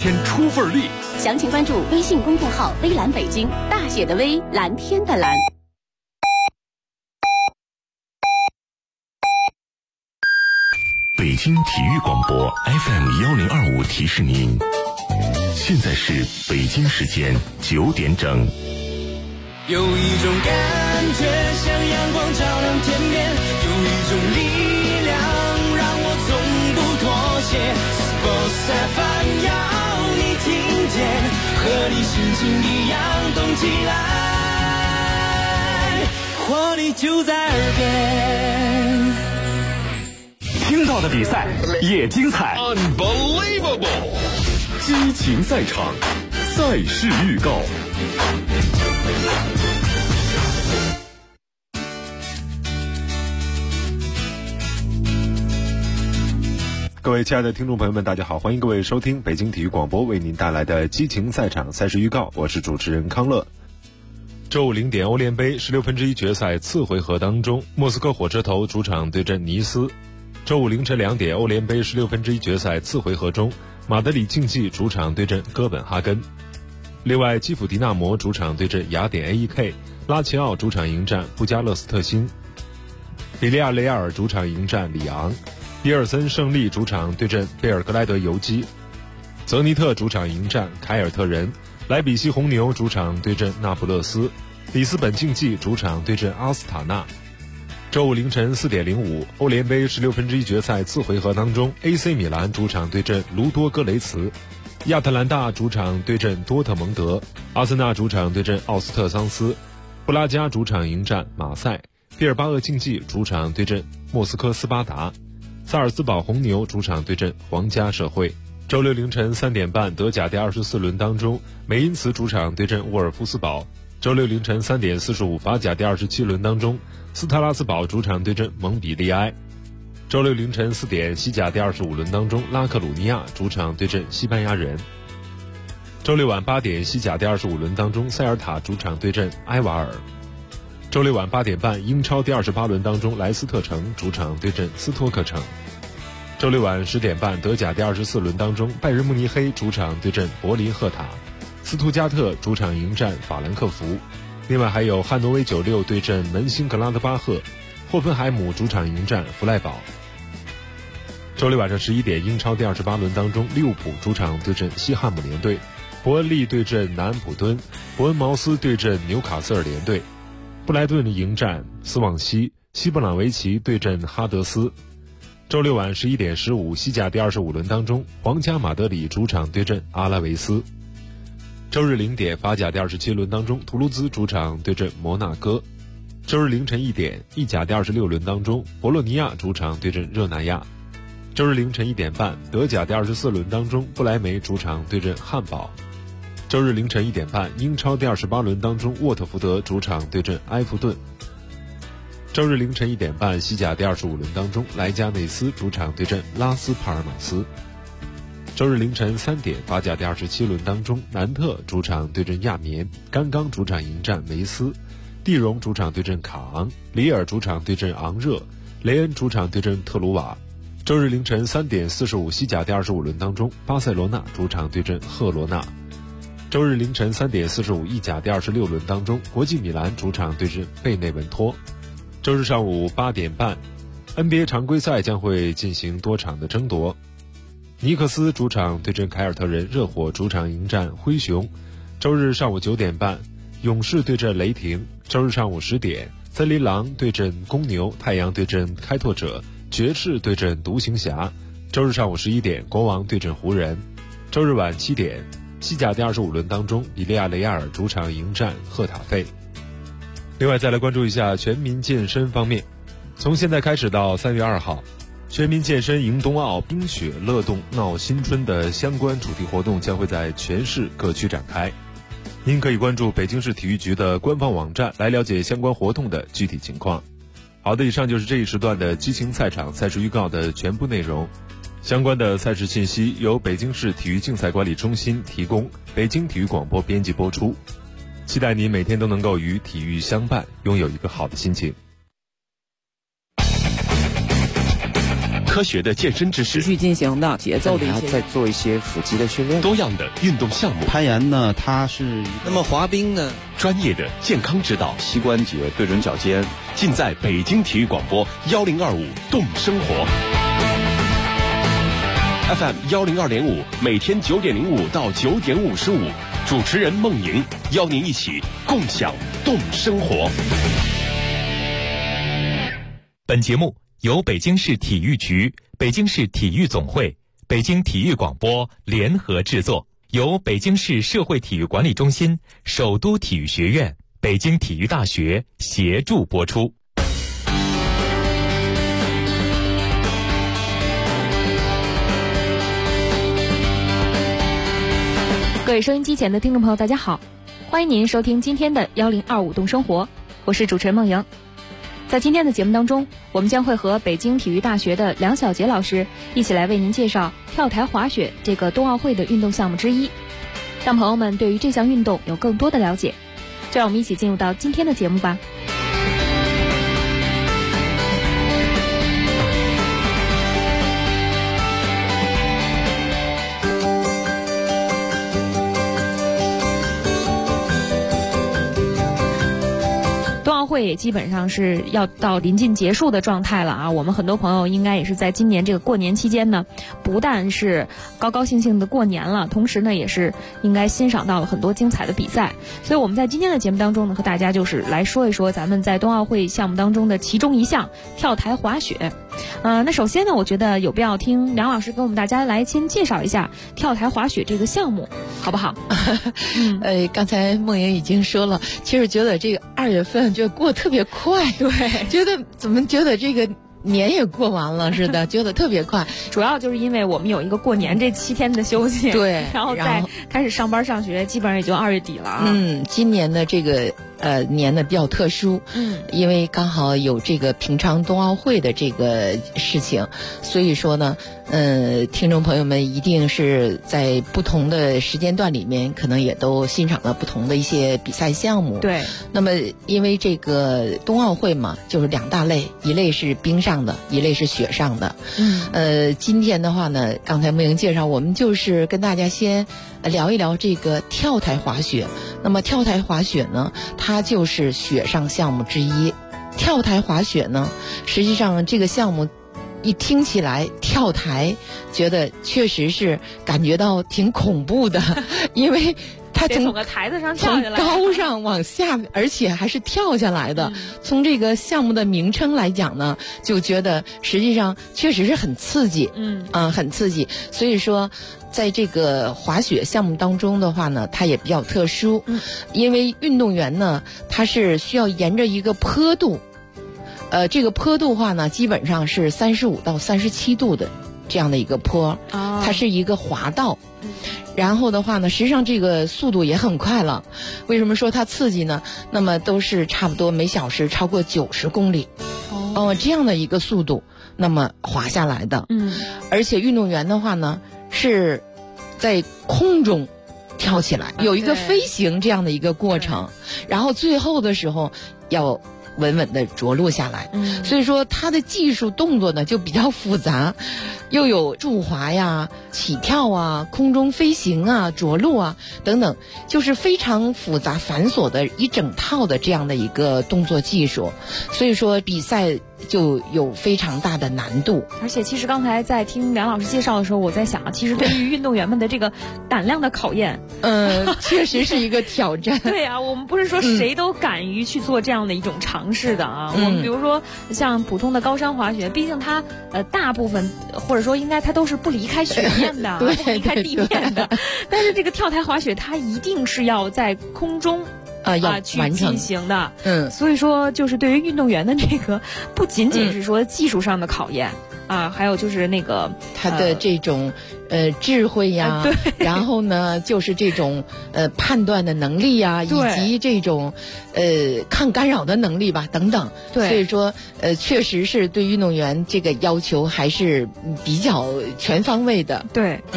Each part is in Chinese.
天出份力。 详情关注微信公众号微蓝北京，大写的微，蓝天的蓝。 北京体育广播 FM1025 提示您，现在是北京时间9点整。 有一种感觉像阳光照亮天边，有一种力量让我从不妥协。Sports FM 要你听见，和你心情一样动起来，活力就在耳边。 听到的比赛也精彩 ，Unbelievable！ 激情赛场，赛事预告。各位亲爱的听众朋友们，大家好，欢迎各位收听北京体育广播为您带来的激情赛场赛事预告，我是主持人康乐。周五0点，欧联杯16分之一决赛次回合当中，莫斯科火车头主场对阵尼斯。周五凌晨2点，欧联杯16分之一决赛次回合中，马德里竞技主场对阵哥本哈根。另外，基辅迪纳摩主场对阵雅典 AEK， 拉齐奥主场迎战布加勒斯特星，比利亚雷亚尔主场迎战里昂，比尔森胜利主场对阵贝尔格莱德游击，泽尼特主场迎战凯尔特人，莱比锡红牛主场对阵那不勒斯，里斯本竞技主场对阵阿斯塔纳。周五凌晨4点05，欧联杯16分之一决赛次回合当中 ，AC 米兰主场对阵卢多戈雷茨，亚特兰大主场对阵多特蒙德，阿森纳主场对阵奥斯特桑斯，布拉加主场迎战马赛，毕尔巴鄂竞技主场对阵莫斯科斯巴达，萨尔斯堡红牛主场对阵皇家社会。周六凌晨3点半，德甲第24轮当中，梅因茨主场对阵沃尔夫斯堡。周六凌晨3点45，法甲第27轮当中，斯特拉斯堡主场对阵蒙彼利埃。周六凌晨4点，西甲第25轮当中，拉克鲁尼亚主场对阵西班牙人。周六晚8点，西甲第25轮当中，塞尔塔主场对阵埃瓦尔。周六晚8点半，英超第28轮当中，莱斯特城主场对阵斯托克城。周六晚10点半，德甲第24轮当中，拜仁慕尼黑主场对阵柏林赫塔，斯图加特主场迎战法兰克福。另外还有汉诺威96对阵门兴格拉德巴赫，霍芬海姆主场迎战弗赖堡。周六晚上11点，英超第28轮当中，利物浦主场对阵西汉姆联队，伯恩利对阵南安普敦，伯恩茅斯对阵纽卡斯尔联队，布莱顿迎战斯旺西，西布朗维奇对阵哈德斯。周六晚11点15，西甲第25轮当中，皇家马德里主场对阵阿拉维斯。周日0点，法甲第27轮当中，图卢兹主场对阵摩纳哥。周日凌晨1点，意甲第26轮当中，博洛尼亚主场对阵热那亚。周日凌晨1点半，德甲第24轮当中，不莱梅主场对阵汉堡。周日凌晨1点半，英超第28轮当中，沃特福德主场对阵埃弗顿。周日凌晨1点半，西甲第25轮当中，莱加内斯主场对阵拉斯帕尔马斯。周日凌晨3点，法甲第27轮当中，南特主场对阵亚眠，甘刚主场迎战梅斯，蒂荣主场对阵卡昂，里尔主场对阵昂热，雷恩主场对阵特鲁瓦。周日凌晨3点45，西甲第25轮当中，巴塞罗那主场对阵赫罗纳。周日凌晨3点45，意甲第26轮当中，国际米兰主场对阵贝内文托。周日上午8点半 ，NBA 常规赛将会进行多场的争夺。尼克斯主场对阵凯尔特人，热火主场迎战灰熊。周日上午9点半，勇士对阵雷霆。周日上午10点，森林狼对阵公牛，太阳对阵开拓者，爵士对阵独行侠。周日上午11点，国王对阵湖人。周日晚7点，西甲第25轮当中，比利亚雷亚尔主场迎战赫塔费。另外再来关注一下全民健身方面，从现在开始到3月2号，全民健身迎冬奥，冰雪乐动闹新春的相关主题活动将会在全市各区展开。您可以关注北京市体育局的官方网站来了解相关活动的具体情况。好的，以上就是这一时段的激情赛场赛事预告的全部内容。相关的赛事信息由北京市体育竞赛管理中心提供，北京体育广播编辑播出。期待你每天都能够与体育相伴，拥有一个好的心情。 科学的健身知识， 持续进行的节奏的一些， 再做一些腹肌的训练， 多样的运动项目。 攀岩呢，它是那么滑冰呢？ 专业的健康指导， 膝关节对准脚尖， 尽在北京体育广播1025动生活。FM 102.5，每天9点05到9点55，主持人孟莹邀您一起共享动生活。 本节目由北京市体育局、北京市体育总会、北京体育广播联合制作，由北京市社会体育管理中心、首都体育学院、北京体育大学协助播出。 各位收音机前的听众朋友，大家好，欢迎您收听今天的1025动生活，我是主持人孟莹。在今天的节目当中，我们将会和北京体育大学的梁晓杰老师一起来为您介绍跳台滑雪这个冬奥会的运动项目之一，让朋友们对于这项运动有更多的了解。就让我们一起进入到今天的节目吧。会也基本上是要到临近结束的状态了啊！我们很多朋友应该也是在今年这个过年期间呢，不但是高高兴兴的过年了，同时呢也是应该欣赏到了很多精彩的比赛。所以我们在今天的节目当中呢，和大家就是来说一说咱们在冬奥会项目当中的其中一项跳台滑雪。那首先呢，我觉得有必要听梁老师跟我们大家来先介绍一下跳台滑雪这个项目，好不好？ 刚才孟莹已经说了，其实觉得这个2月份就过得特别快， 对， 怎么觉得这个年也过完了似的，觉得特别快。 主要就是因为我们有一个过年这7天的休息， 对， 然后再开始上班上学，基本上也就2月底了啊。 今年的这个年呢比较特殊，因为刚好有这个平昌冬奥会的这个事情，所以说呢，听众朋友们一定是在不同的时间段里面，可能也都欣赏了不同的一些比赛项目。 对。 那么因为这个冬奥会嘛，就是2大类，一类是冰上的，一类是雪上的。今天的话呢，刚才孟莹介绍，我们就是跟大家先聊一聊这个跳台滑雪。那么跳台滑雪呢，它就是雪上项目之一。跳台滑雪呢，实际上这个项目一听起来跳台，觉得确实是感觉到挺恐怖的，因为它从个台子上跳下来， 从高上往下，而且还是跳下来的。从这个项目的名称来讲呢，就觉得实际上确实是很刺激，很刺激。所以说在这个滑雪项目当中的话呢，它也比较特殊，因为运动员呢，他是需要沿着一个坡度，这个坡度的话呢，基本上是35到37度的这样的一个坡，它是一个滑道。然后的话呢，实际上这个速度也很快了。为什么说它刺激呢？那么都是差不多每小时超过90公里，这样的一个速度，那么滑下来的。而且运动员的话呢，是在空中跳起来，有一个飞行这样的一个过程，然后最后的时候要稳稳地着陆下来。所以说它的技术动作呢就比较复杂，又有助滑呀、起跳啊、空中飞行啊、着陆啊等等，就是非常复杂繁琐的一整套的这样的一个动作技术。所以说比赛就有非常大的难度。 而且其实刚才在听梁老师介绍的时候，我在想，其实对于运动员们的这个胆量的考验， 确实是一个挑战。 对啊，我们不是说谁都敢于去做这样的一种尝试的啊。我们比如说像普通的高山滑雪，毕竟它大部分或者说应该它都是不离开雪面的， 对， 不离开地面的。但是这个跳台滑雪，它一定是要在空中要去进行的。 所以说就是对于运动员的这个不仅仅是说技术上的考验还有就是那个他的这种智慧呀， 对， 然后呢就是这种判断的能力呀，以及这种抗干扰的能力吧等等。 对， 所以说确实是对运动员这个要求还是比较全方位的。 对，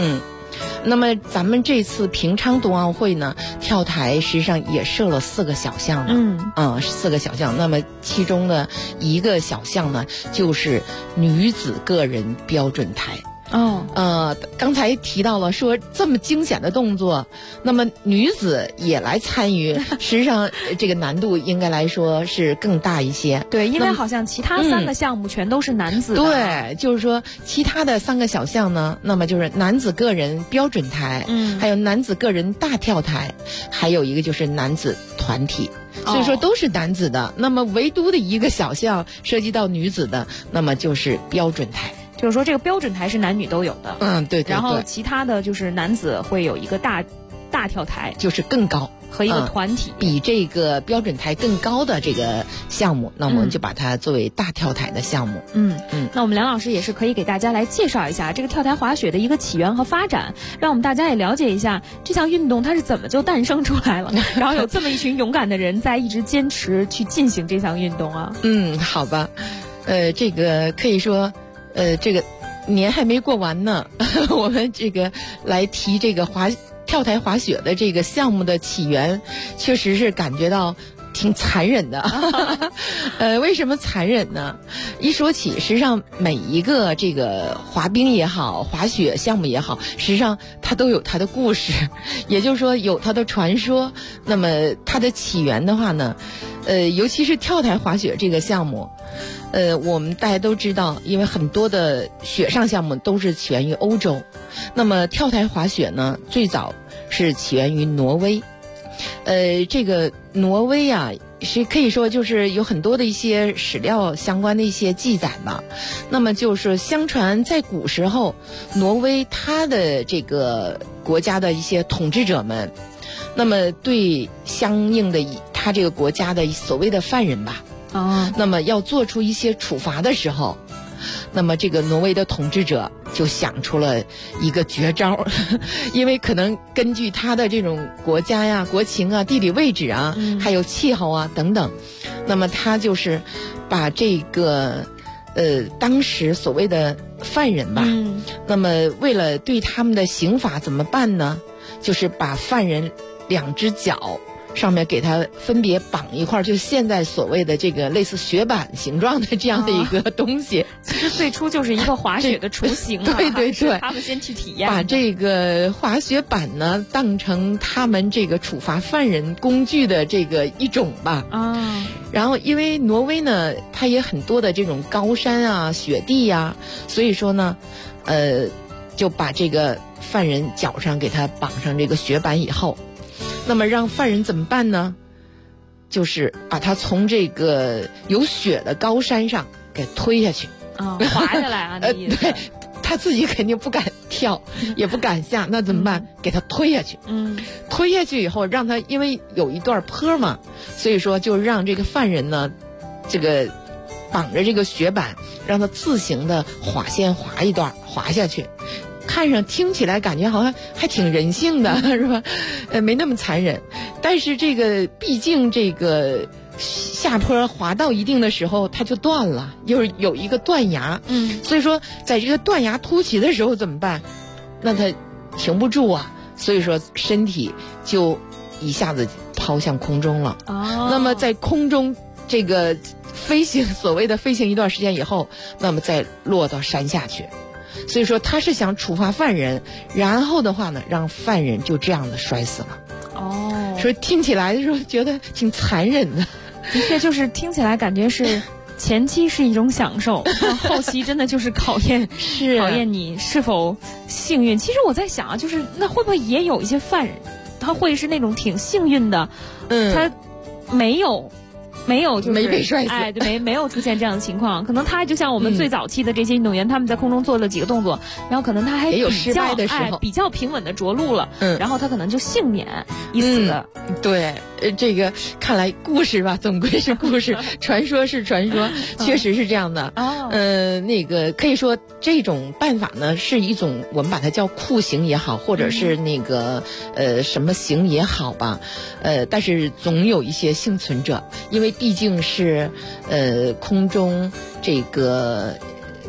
那么咱们这次平昌冬奥会呢，跳台实际上也设了4个小项呢，4个小项。那么其中的一个小项呢，就是女子个人标准台。刚才提到了说这么惊险的动作，那么女子也来参与，实际上这个难度应该来说是更大一些。 对，因为好像其他3个项目全都是男子的。 对，就是说其他的3个小项呢，那么就是男子个人标准台，还有男子个人大跳台，还有一个就是男子团体。所以说都是男子的，那么唯独的一个小项涉及到女子的，那么就是标准台。 就是说这个标准台是男女都有的， 对。 然后其他的就是男子会有一个大跳台， 就是更高和一个团体， 比这个标准台更高的这个项目，那我们就把它作为大跳台的项目。 那我们梁老师也是可以给大家来介绍一下这个跳台滑雪的一个起源和发展，让我们大家也了解一下这项运动它是怎么就诞生出来了，然后有这么一群勇敢的人在一直坚持去进行这项运动啊。 好吧，这个可以说。这个年还没过完呢，我们这个来提这个跳台滑雪的这个项目的起源，确实是感觉到挺残忍的。为什么残忍呢？一说起，实际上每一个这个滑冰也好，滑雪项目也好，实际上它都有它的故事，也就是说有它的传说。那么它的起源的话呢，尤其是跳台滑雪这个项目。我们大家都知道，因为很多的雪上项目都是起源于欧洲，那么跳台滑雪呢，最早是起源于挪威。这个挪威啊，是可以说就是有很多的一些史料相关的一些记载吧。那么就是相传在古时候，挪威它的这个国家的一些统治者们，那么对相应的他这个国家的所谓的犯人吧。那么要做出一些处罚的时候，那么这个挪威的统治者就想出了一个绝招，因为可能根据他的这种国家呀、国情啊、地理位置啊，还有气候啊等等，那么他就是把这个当时所谓的犯人吧，那么为了对他们的刑罚怎么办呢？就是把犯人2只脚上面给它分别绑一块，就现在所谓的这个类似雪板形状的这样的一个东西。 其实最初就是一个滑雪的雏形啊。 对， 他们先去体验， 把这个滑雪板呢当成他们这个处罚犯人工具的这个一种吧。然后因为挪威呢，它也很多的这种高山啊、雪地呀，所以说呢，就把这个犯人脚上给他绑上这个雪板以后。那么让犯人怎么办呢？就是把他从这个有雪的高山上给推下去， 滑下来啊！ 对，他自己肯定不敢跳，也不敢下，那怎么办？给他推下去。推下去以后，让他因为有一段坡嘛，所以说就让这个犯人呢，这个绑着这个雪板，让他自行的先滑一段，滑下去。看上听起来感觉好像还挺人性的，是吧？没那么残忍。但是这个毕竟这个下坡滑到一定的时候，它就断了，就是有一个断崖。所以说在这个断崖凸起的时候怎么办？那它停不住啊，所以说身体就一下子抛向空中了。那么在空中这个飞行，所谓的飞行一段时间以后，那么再落到山下去。所以说他是想处罚犯人，然后的话呢，让犯人就这样的摔死了。所以听起来的时候觉得挺残忍的。 的确，就是听起来感觉是前期是一种享受，后期真的就是考验你是否幸运。其实我在想啊，就是那会不会也有一些犯人，他会是那种挺幸运的，他没有就是没被摔死， 对，没有出现这样的情况。可能他就像我们最早期的这些运动员，他们在空中做了几个动作，然后可能他还也有失败的时候， 比较平稳的着陆了，然后他可能就幸免一死。 对，这个看来故事吧，总归是故事，传说是传说，确实是这样的。那个可以说这种办法呢，是一种我们把它叫酷刑也好，或者是那个什么刑也好吧，但是总有一些幸存者，因为毕竟是空中这个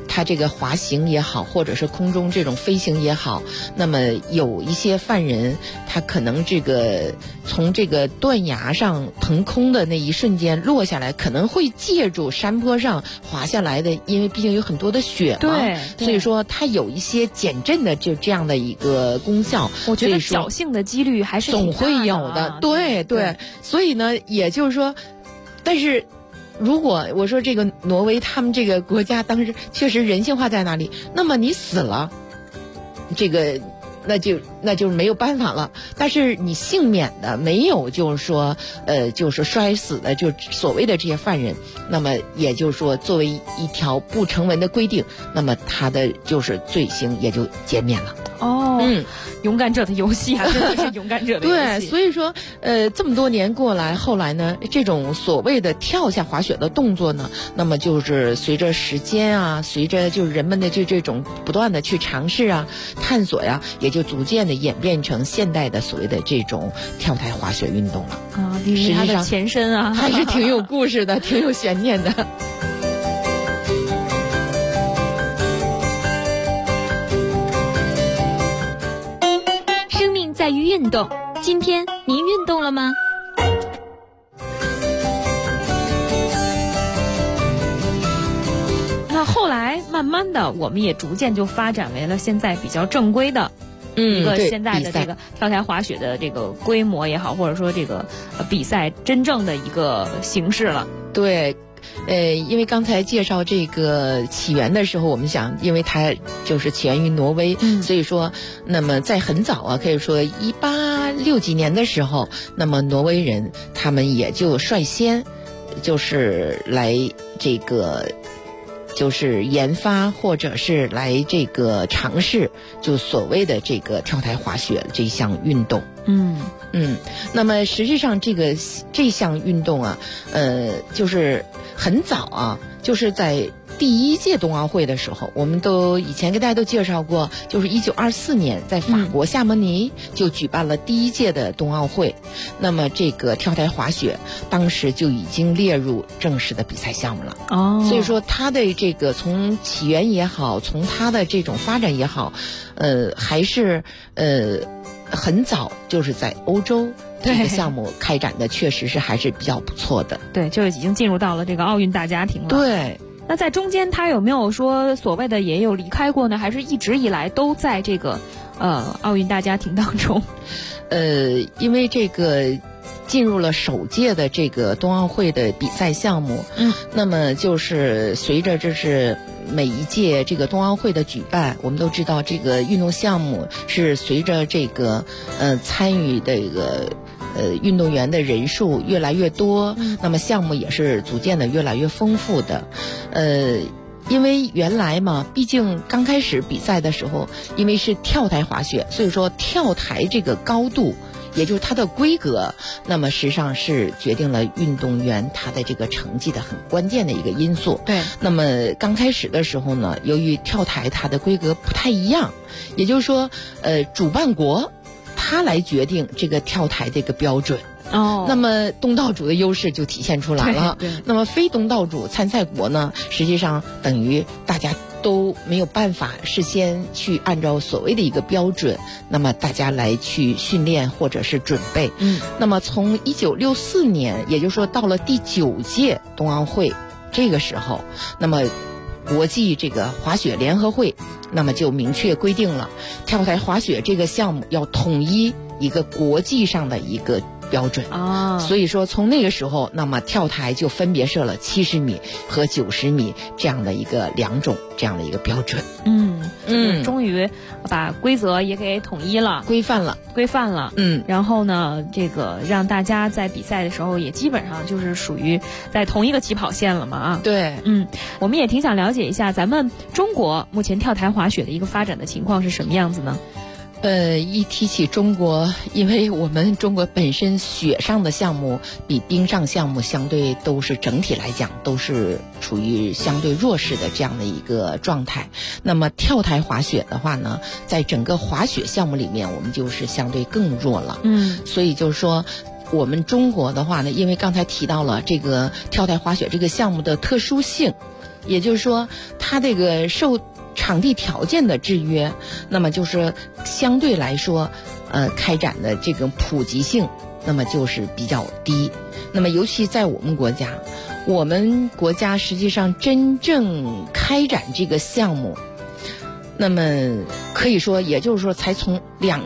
他这个滑行也好，或者是空中这种飞行也好，那么有一些犯人他可能这个从这个断崖上腾空的那一瞬间落下来，可能会借助山坡上滑下来的，因为毕竟有很多的雪嘛， 对， 所以说它有一些减震的就这样的一个功效。 我觉得侥幸的几率还是总会有的，对对。所以呢，也就是说，但是如果我说这个挪威他们这个国家当时确实人性化在哪里，那么你死了，这个那就没有办法了。但是你幸免的没有，就是说就是摔死的，就所谓的这些犯人，那么也就是说作为一条不成文的规定，那么他的就是罪行也就减免了。 勇敢者的游戏啊，真的是勇敢者的游戏。 对，所以说这么多年过来，后来呢，这种所谓的跳下滑雪的动作呢，那么就是随着时间啊，随着就是人们的这种不断的去尝试啊、探索呀，也就逐渐的演变成现代的所谓的这种跳台滑雪运动了。 啊，实际上它的前身啊， 还是挺有故事的，挺有悬念的。 在于运动，今天您运动了吗？ 那后来慢慢的，我们也逐渐就发展为了现在比较正规的一个现在的这个跳台滑雪的这个规模也好，或者说这个比赛真正的一个形式了。 对。因为刚才介绍这个起源的时候，我们想，因为它就是起源于挪威，所以说，那么在很早啊，可以说1860几年的时候，那么挪威人他们也就率先就是来这个就是研发或者是来这个尝试，就所谓的这个跳台滑雪这项运动。那么实际上这项运动啊，就是很早啊，就是在第一届冬奥会的时候，我们都以前跟大家都介绍过，就是1924年在法国夏摩尼就举办了第一届的冬奥会。那么这个跳台滑雪当时就已经列入正式的比赛项目了。所以说它的这个从起源也好，从它的这种发展也好，还是很早就是在欧洲这个项目开展的，确实是还是比较不错的。 对，就已经进入到了这个奥运大家庭了。 对。 那在中间他有没有说所谓的也有离开过呢？还是一直以来都在这个奥运大家庭当中？ 因为这个进入了首届的这个冬奥会的比赛项目，那么就是随着这是每一届这个冬奥会的举办，我们都知道这个运动项目是随着这个参与这个运动员的人数越来越多，那么项目也是逐渐的越来越丰富的。因为原来嘛，毕竟刚开始比赛的时候，因为是跳台滑雪，所以说跳台这个高度，也就是它的规格，那么实际上是决定了运动员他的这个成绩的很关键的一个因素。 对。 那么刚开始的时候呢，由于跳台它的规格不太一样，也就是说，主办国他来决定这个跳台这个标准。那么东道主的优势就体现出来了。 对。 那么非东道主参赛国呢，实际上等于大家都没有办法事先去按照所谓的一个标准，那么大家来去训练或者是准备。那么从1964年，也就是说到了第9届冬奥会这个时候，那么国际这个滑雪联合会，那么就明确规定了跳台滑雪这个项目要统一一个国际上的一个标准。所以说从那个时候，那么跳台就分别设了70米和90米这样的一个2种这样的一个标准。 终于把规则也给统一了，规范了。然后呢，这个让大家在比赛的时候也基本上就是属于在同一个起跑线了嘛啊。 对。 我们也挺想了解一下咱们中国目前跳台滑雪的一个发展的情况是什么样子呢？ 一提起中国，因为我们中国本身雪上的项目比冰上项目相对都是整体来讲都是处于相对弱势的这样的一个状态。那么跳台滑雪的话呢，在整个滑雪项目里面，我们就是相对更弱了。所以就是说，我们中国的话呢，因为刚才提到了这个跳台滑雪这个项目的特殊性。 也就是说，它这个受场地条件的制约，那么就是相对来说，开展的这个普及性，那么就是比较低。那么尤其在我们国家实际上真正开展这个项目，那么可以说，也就是说，才从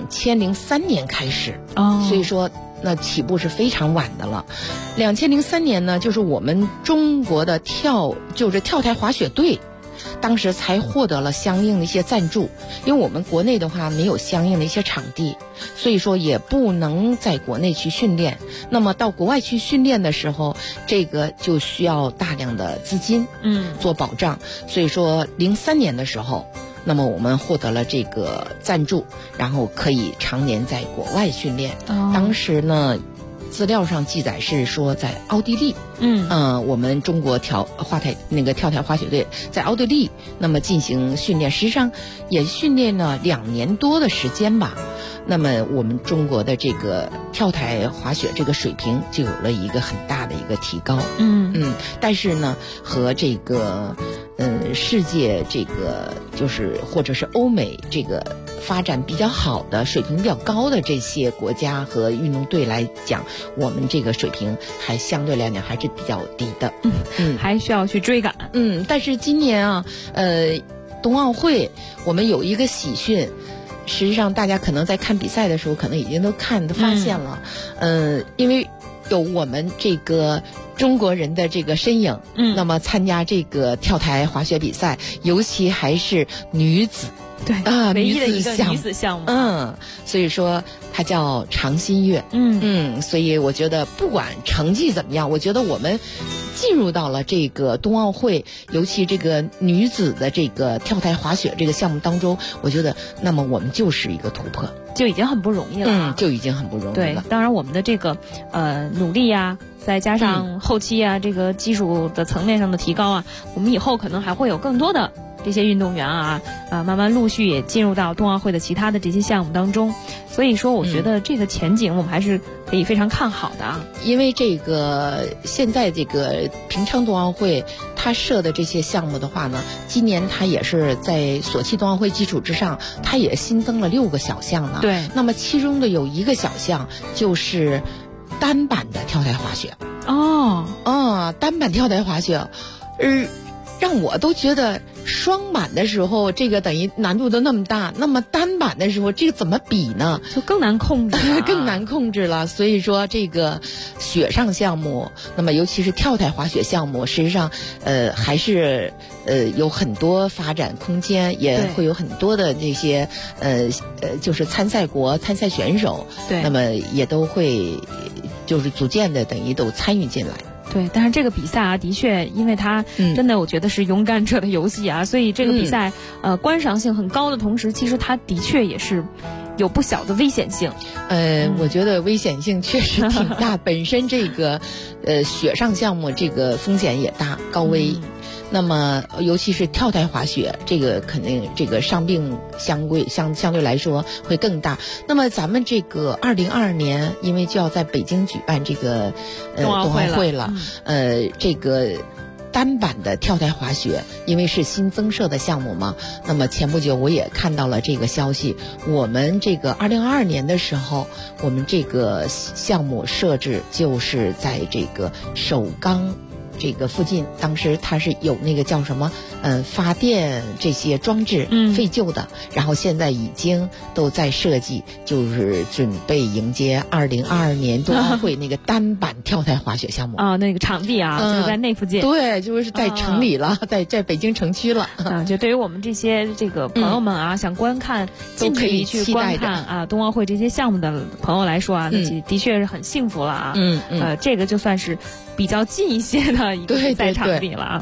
2003年开始，所以说那起步是非常晚的了。2003年呢，就是我们中国的跳台滑雪队，当时才获得了相应的一些赞助，因为我们国内的话没有相应的一些场地，所以说也不能在国内去训练。那么到国外去训练的时候，这个就需要大量的资金，做保障。所以说03年的时候，那么我们获得了这个赞助，然后可以常年在国外训练。当时呢，资料上记载是说在奥地利，我们中国跳台滑雪队在奥地利那么进行训练，实际上也训练了2年多的时间吧。那么我们中国的这个跳台滑雪这个水平就有了一个很大的一个提高。但是呢，和这个世界这个就是或者是欧美这个发展比较好的、水平比较高的这些国家和运动队来讲，我们这个水平还相对来讲还是比较低的。 还需要去追赶。 但是今年啊，冬奥会我们有一个喜讯。实际上，大家可能在看比赛的时候，可能已经都发现了，因为有我们这个中国人的这个身影，那么参加这个跳台滑雪比赛，尤其还是女子， 对啊，唯一的一个女子项目， 所以说它叫长新月，所以我觉得不管成绩怎么样，我觉得我们进入到了这个冬奥会，尤其这个女子的这个跳台滑雪这个项目当中，我觉得那么我们就是一个突破， 就已经很不容易了， 就已经很不容易了。 对，当然我们的这个努力呀，再加上后期啊，这个技术的层面上的提高啊，我们以后可能还会有更多的这些运动员啊，慢慢陆续也进入到冬奥会的其他的这些项目当中。所以说，我觉得这个前景我们还是可以非常看好的啊。 因为这个现在这个平昌冬奥会它设的这些项目的话呢，今年它也是在索契冬奥会基础之上，它也新增了6个小项呢。 对。 那么其中的有一个小项就是单板的跳台滑雪。单板跳台滑雪，让我都觉得双板的时候，这个等于难度都那么大，那么单板的时候，这个怎么比呢？ 就更难控制了， 更难控制了。所以说，这个雪上项目，那么尤其是跳台滑雪项目，实际上，还是有很多发展空间，也会有很多的这些就是参赛选手， 对， 那么也都会就是逐渐的等于都参与进来。 对，但是这个比赛啊，的确，因为它真的我觉得是勇敢者的游戏啊，所以这个比赛观赏性很高的同时，其实它的确也是有不小的危险性。 我觉得危险性确实挺大，本身这个雪上项目这个风险也大，高危。那么尤其是跳台滑雪，这个肯定这个伤病相对来说会更大。那么咱们这个2022年，因为就要在北京举办这个冬奥会了，这个单板的跳台滑雪，因为是新增设的项目嘛，那么前不久我也看到了这个消息，我们这个2022年的时候，我们这个项目设置就是在这个首钢这个附近，当时它是有那个叫什么发电这些装置废旧的，然后现在已经都在设计，就是准备迎接2022年冬奥会那个单板跳台滑雪项目那个场地啊，就是在那附近， 对，就是在城里了，在北京城区了就对于我们这些这个朋友们啊，想观看近距离去观看冬奥会这些项目的朋友来说啊，那的确是很幸福了啊。这个就算是比较近一些的一个比赛场地了啊。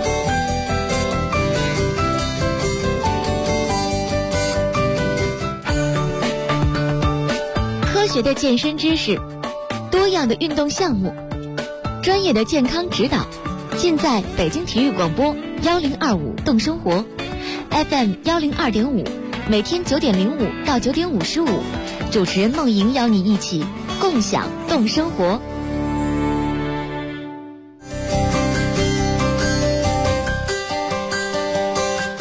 科学的健身知识，多样的运动项目，专业的健康指导，尽在北京体育广播1025动生活 FM 102.5，每天9点05到9点55，主持人梦莹邀你一起共享动生活。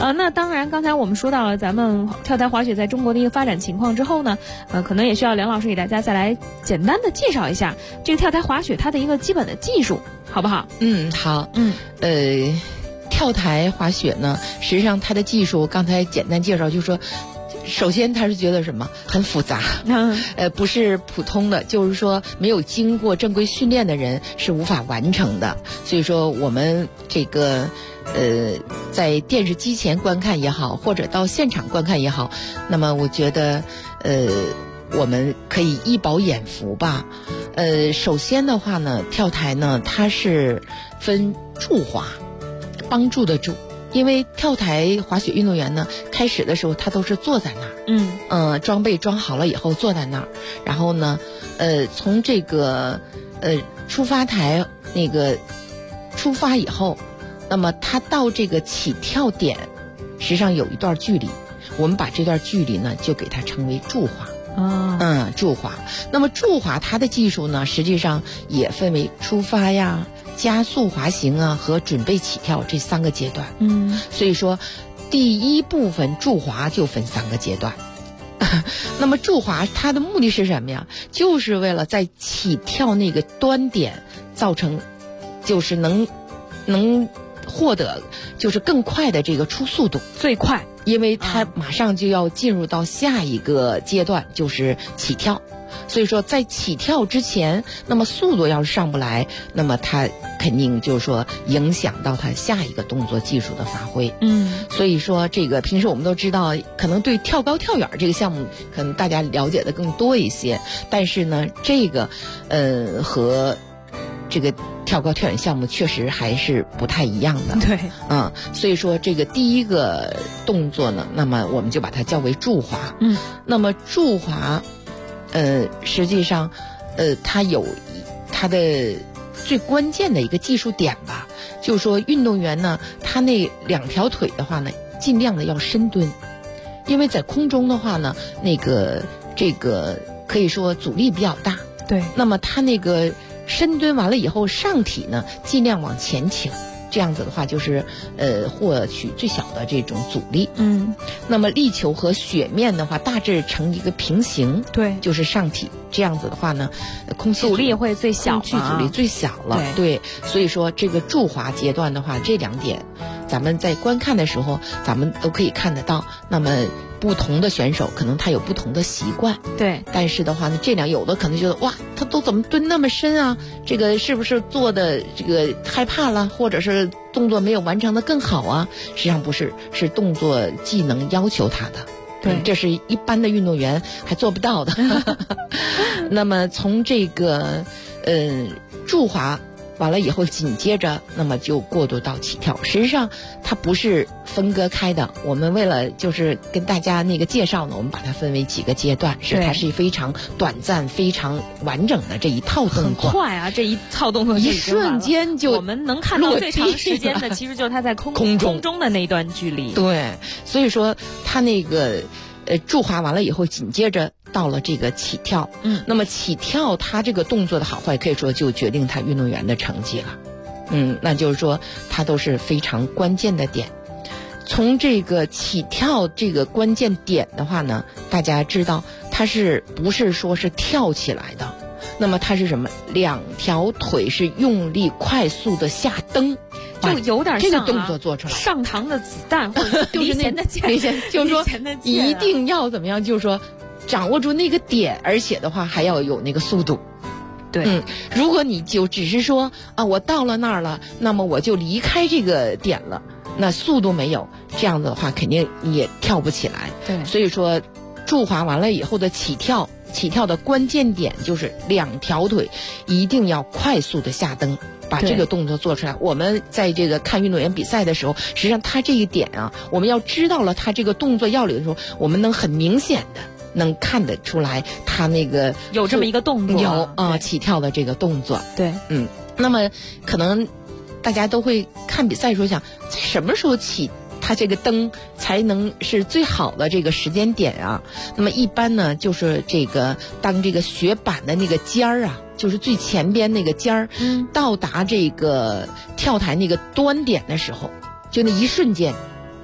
那当然，刚才我们说到了咱们跳台滑雪在中国的一个发展情况之后呢，可能也需要梁老师给大家再来简单的介绍一下这个跳台滑雪它的一个基本的技术，好不好？ 好。跳台滑雪呢，实际上它的技术刚才简单介绍，就是说，首先他是觉得什么很复杂，不是普通的，就是说没有经过正规训练的人是无法完成的。所以说我们这个在电视机前观看也好，或者到现场观看也好，那么我觉得我们可以一饱眼福吧。首先的话呢，跳台呢它是分助滑，帮助的助。因为跳台滑雪运动员呢，开始的时候他都是坐在那儿，装备装好了以后坐在那儿，然后呢，从这个出发台那个出发以后，那么他到这个起跳点，实际上有一段距离，我们把这段距离呢就给它称为助滑。助滑。那么助滑它的技术呢，实际上也分为出发呀、加速滑行啊和准备起跳这3个阶段。所以说第一部分助滑就分3个阶段。那么助滑它的目的是什么呀？就是为了在起跳那个端点造成，就是能获得就是更快的这个出速度， 最快， 因为它马上就要进入到下一个阶段，就是起跳。所以说在起跳之前，那么速度要是上不来，那么它肯定就是说影响到它下一个动作技术的发挥。所以说这个平时我们都知道，可能对跳高跳远这个项目可能大家了解的更多一些，但是呢这个和这个跳高跳远项目确实还是不太一样的。 对， 所以说这个第一个动作呢，那么我们就把它叫为助滑。那么助滑实际上它有它的最关键的一个技术点吧，就是说运动员呢，他那2条腿的话呢，尽量的要深蹲，因为在空中的话呢，这个可以说阻力比较大。 对， 那么他那个深蹲完了以后，上体呢尽量往前倾，这样子的话就是获取最小的这种阻力。那么力球和雪面的话大致成一个平行， 对， 就是上体，这样子的话呢，空气阻力会最小， 空气阻力最小了。对，所以说这个助滑阶段的话，这2点咱们在观看的时候咱们都可以看得到。那么不同的选手可能他有不同的习惯， 对，但是的话呢，这有的可能觉得哇，他都怎么蹲那么深啊？这个是不是做的这个害怕了，或者是动作没有完成的更好啊？实际上不是，是动作技能要求他的。对，这是一般的运动员还做不到的。那么从这个助滑完了以后，紧接着那么就过渡到起跳。实际上它不是分割开的，我们为了就是跟大家那个介绍呢，我们把它分为几个阶段，它是非常短暂非常完整的这一套动作。 很快啊，这一套动作一瞬间就我们能看到最长时间的其实就是它在空中的那一段距离。 对，所以说它那个助滑完了以后，紧接着到了这个起跳。那么起跳它这个动作的好坏，可以说就决定他运动员的成绩了。那就是说它都是非常关键的点。从这个起跳这个关键点的话呢，大家知道它是不是说是跳起来的？那么它是什么？2条腿是用力快速的下蹬， 就有点像这个动作做出来， 上膛的子弹或者离弦的箭， 就是说一定要怎么样？就是说掌握住那个点，而且的话还要有那个速度。 对， 如果你就只是说啊，我到了那儿了，那么我就离开这个点了，那速度没有，这样的话肯定也跳不起来。 对， 所以说助滑完了以后的起跳的关键点就是2条腿一定要快速的下蹬，把这个动作做出来。我们在这个看运动员比赛的时候，实际上他这一点啊，我们要知道了他这个动作要领的时候，我们能很明显的能看得出来他那个有这么一个动作， 有起跳的这个动作。 对， 那么可能大家都会看比赛的时候想，在什么时候起它这个蹬才能是最好的这个时间点啊？那么一般呢，就是这个当这个雪板的那个尖儿啊，就是最前边那个尖儿，到达这个跳台那个端点的时候，就那一瞬间，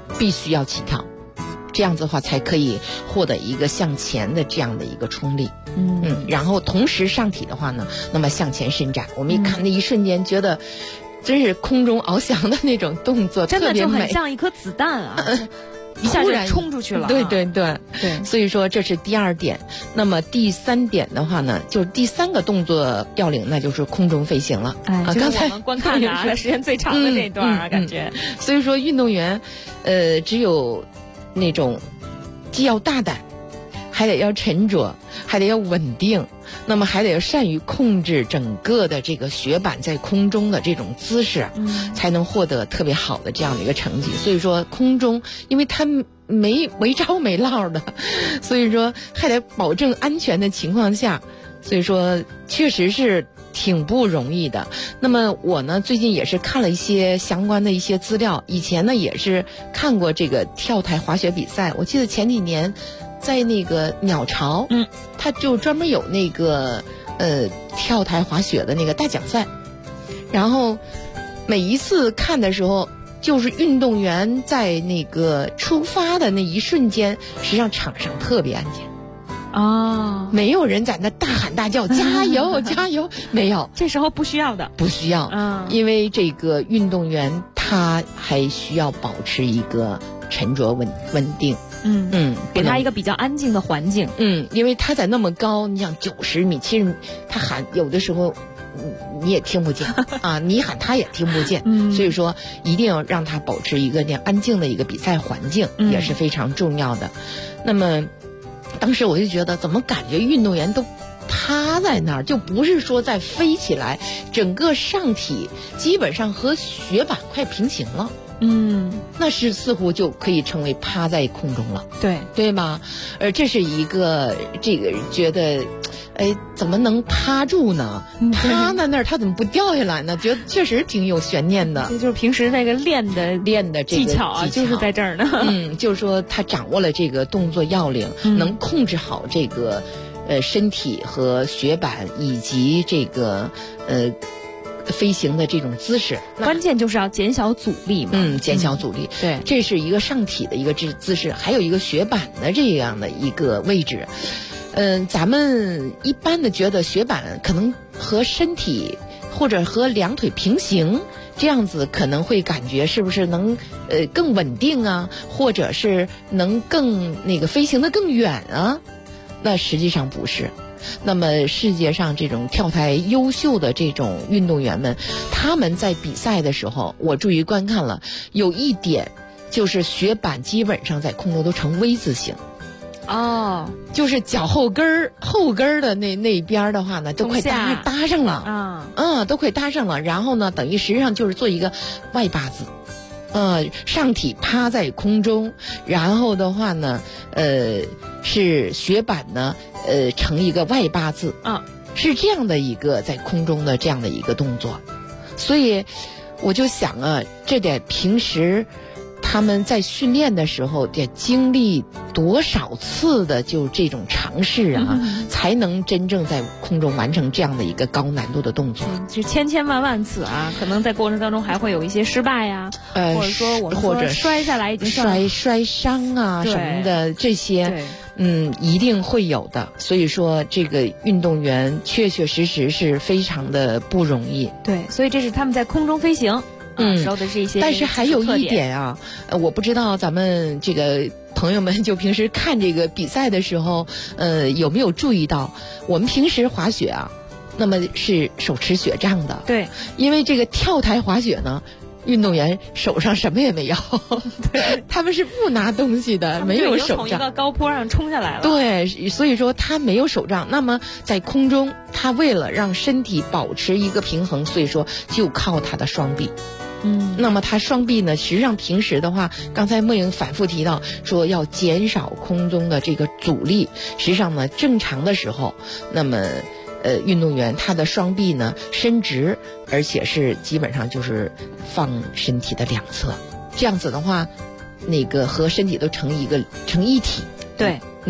必须要起跳，这样子的话才可以获得一个向前的这样的一个冲力。然后同时上体的话呢，那么向前伸展，我们一看那一瞬间觉得真是空中翱翔的那种动作， 真的就特别美， 很像一颗子弹啊。一下就冲出去了。 对，所以说这是第2点。那么第3点的话呢，就是第3个动作要领，那就是空中飞行了。 刚才我们观看的时间最长的那段啊，感觉。 所以说运动员，只有那种既要大胆，还得要沉着，还得要稳定，那么还得要善于控制整个的这个雪板在空中的这种姿势，才能获得特别好的这样的一个成绩。所以说空中，因为它没着没落的，所以说还得保证安全的情况下，所以说确实是挺不容易的。那么我呢，最近也是看了一些相关的一些资料，以前呢也是看过这个跳台滑雪比赛，我记得前几年在那个鸟巢，他就专门有那个跳台滑雪的那个大奖赛，然后每一次看的时候，就是运动员在那个出发的那一瞬间，实际上场上特别安静。没有人在那大喊大叫加油加油，没有， 这时候不需要的， 不需要，因为这个运动员他还需要保持一个沉着稳定。 给他一个比较安静的环境。 因为他在那么高，你想90米、70米，他喊有的时候你也听不见啊，你喊他也听不见。所以说一定要让他保持一个那样安静的一个比赛环境，也是非常重要的。那么当时我就觉得，怎么感觉运动员都趴在那儿，就不是说在飞起来，整个上体基本上和雪板快平行了。那是似乎就可以成为趴在空中了，对吧？这是一个这个觉得，怎么能趴住呢？趴在那儿，他怎么不掉下来呢？觉得确实挺有悬念的。 这就是平时那个练的这个技巧啊，就是在这儿呢。 就是说他掌握了这个动作要领，能控制好这个身体和雪板以及这个飞行的这种姿势， 关键就是要减小阻力嘛。 减小阻力， 对， 这是一个上体的一个姿势，还有一个雪板的这样的一个位置。咱们一般的觉得雪板可能和身体或者和两腿平行，这样子可能会感觉是不是能更稳定啊，或者是能更那个飞行的更远啊？那实际上不是。那么世界上这种跳台优秀的这种运动员们，他们在比赛的时候，我注意观看了，有一点就是雪板基本上在空中都呈 V 字形。就是脚后跟的那边的话呢，都快搭上了。都快搭上了。然后呢，等于实际上就是做一个外八字。上体趴在空中，然后的话呢，是雪板呢，成一个外八字是这样的一个在空中的这样的一个动作。所以我就想啊，这得平时他们在训练的时候得经历多少次的就这种尝试啊，才能真正在空中完成这样的一个高难度的动作。 就千万次啊，可能在过程当中还会有一些失败呀，或者说我们说摔下来已经摔伤啊什么的，这些一定会有的。所以说这个运动员确实是非常的不容易。 对，所以这是他们在空中飞行时候的这些。 但是还有一点啊，我不知道咱们这个朋友们就平时看这个比赛的时候，有没有注意到，我们平时滑雪啊，那么是手持雪杖的。 对， 因为这个跳台滑雪呢，运动员手上什么也没有，对，他们是不拿东西的，没有手杖， 从一个高坡上冲下来了。 对，所以说他没有手杖。那么在空中，他为了让身体保持一个平衡，所以说就靠他的双臂。那么他双臂呢，实际上平时的话，刚才莫颖反复提到说要减少空中的这个阻力。实际上呢，正常的时候，那么运动员他的双臂呢伸直，而且是基本上就是放身体的两侧，这样子的话，那个和身体都成一体。 对，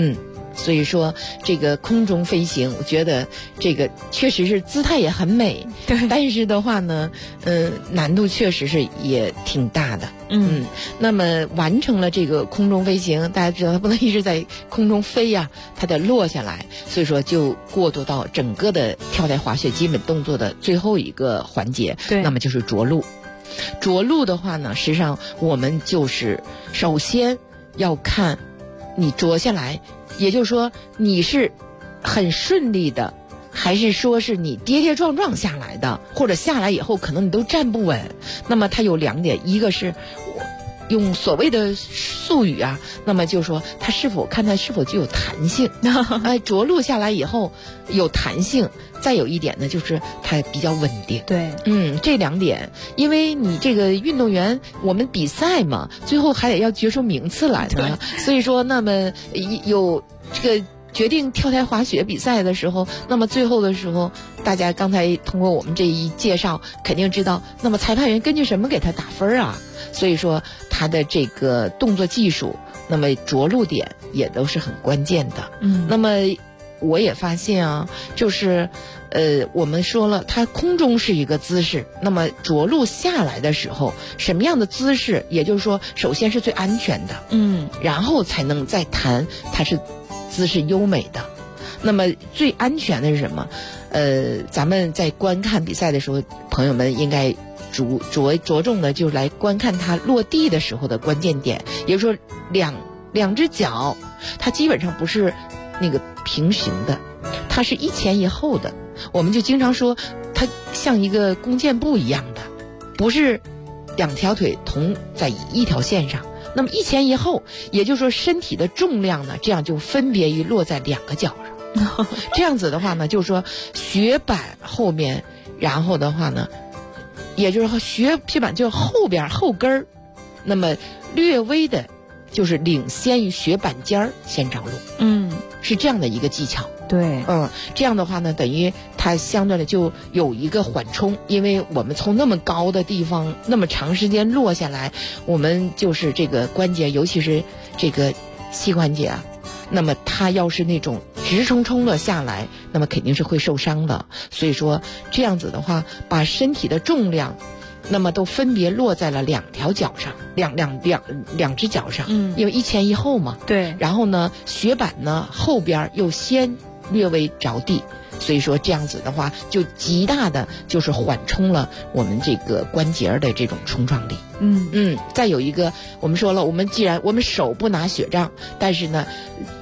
所以说这个空中飞行，我觉得这个确实是姿态也很美， 对， 但是的话呢，难度确实是也挺大的。那么完成了这个空中飞行，大家知道它不能一直在空中飞呀，它得落下来，所以说就过渡到整个的跳台滑雪基本动作的最后一个环节， 对， 那么就是着陆。着陆的话呢，实际上我们就是首先要看你着下来，也就是说你是很顺利的，还是说是你跌跌撞撞下来的，或者下来以后可能你都站不稳。那么它有2点，一个是用所谓的术语啊，那么就是说它是否具有弹性着陆下来以后有弹性，再有一点呢就是它比较稳定。 对， 这2点，因为你这个运动员我们比赛嘛，最后还得要决出名次来呢，所以说那么有这个决定跳台滑雪比赛的时候，那么最后的时候，大家刚才通过我们这一介绍肯定知道，那么裁判员根据什么给他打分啊？所以说他的这个动作技术，那么着陆点也都是很关键的。那么我也发现啊，就是我们说了，它空中是一个姿势，那么着陆下来的时候，什么样的姿势，也就是说首先是最安全的，然后才能再谈它是姿势优美的。那么最安全的是什么？咱们在观看比赛的时候，朋友们应该着重的就是来观看它落地的时候的关键点，也就是说两只脚它基本上不是那个平行的，它是一前一后的。我们就经常说它像一个弓箭步一样的，不是2条腿同在一条线上，那么一前一后，也就是说身体的重量呢，这样就分别于落在2个脚上这样子的话呢，就是说雪板后面，然后的话呢，也就是说雪板就是后边后跟儿，那么略微的就是领先于雪板尖儿先着陆，是这样的一个技巧。 对， 这样的话呢，等于它相对的就有一个缓冲，因为我们从那么高的地方那么长时间落下来，我们就是这个关节，尤其是这个膝关节啊，那么它要是那种直冲冲的下来，那么肯定是会受伤的。所以说这样子的话，把身体的重量那么都分别落在了2条脚上，两只脚上，因为一前一后嘛。 对。 然后呢，雪板呢后边又先略微着地，所以说这样子的话，就极大的就是缓冲了我们这个关节的这种冲撞力。再有一个，我们说了，我们既然我们手不拿雪杖，但是呢